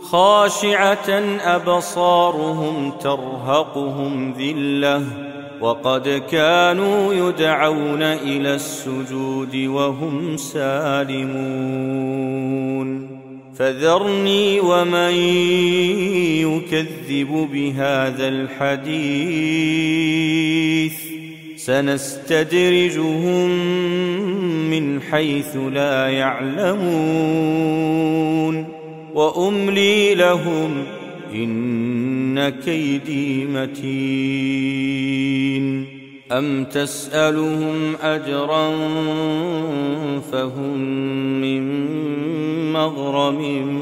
خاشعة أبصارهم ترهقهم ذلة وقد كانوا يدعون إلى السجود وهم سالمون فذرني ومن يكذب بهذا الحديث سنستدرجهم من حيث لا يعلمون وأملي لهم إن كيدي متين أم تسألهم أجرا فهم من مغرم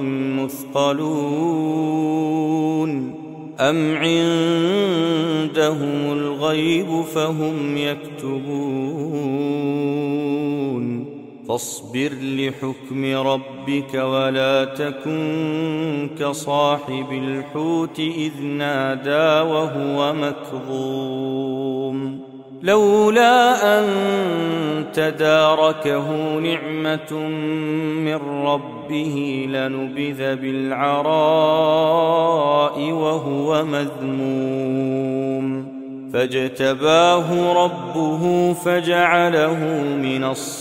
مثقلون أم عندهم الغيب فهم يكتبون فاصبر لحكم ربك ولا تكن كصاحب الحوت إذ نادى وهو مكظوم لولا أن تداركه نعمة من ربه لنبذ بالعراء وهو مذموم فاجتباه ربه فجعله من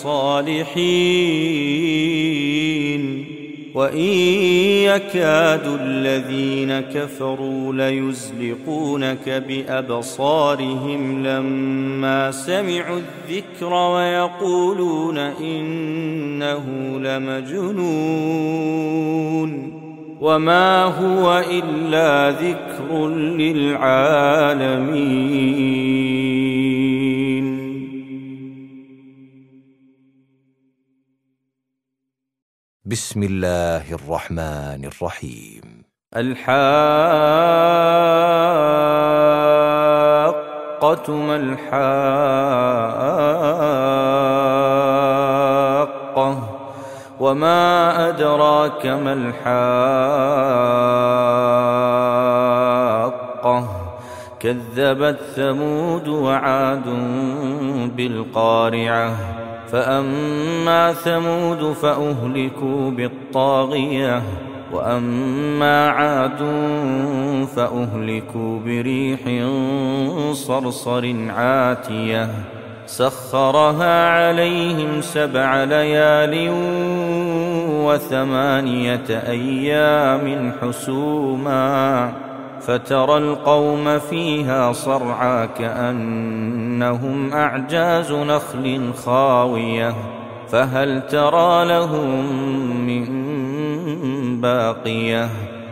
الصالحين وإن يكاد الذين كفروا ليزلقونك بأبصارهم لما سمعوا الذكر ويقولون إنه لمجنون وما هو إلا ذكر للعالمين. بسم الله الرحمن الرحيم. الحاقة ما الحاقة وما أدراك ما الحاقة كذبت ثمود وعاد بالقارعة فأما ثمود فأهلكوا بالطاغية وأما عاد فأهلكوا بريح صرصر عاتية سخرها عليهم 7 ليال و8 أيام حسوما فترى القوم فيها صرعى كأنهم أعجاز نخل خاوية فهل ترى لهم من باقية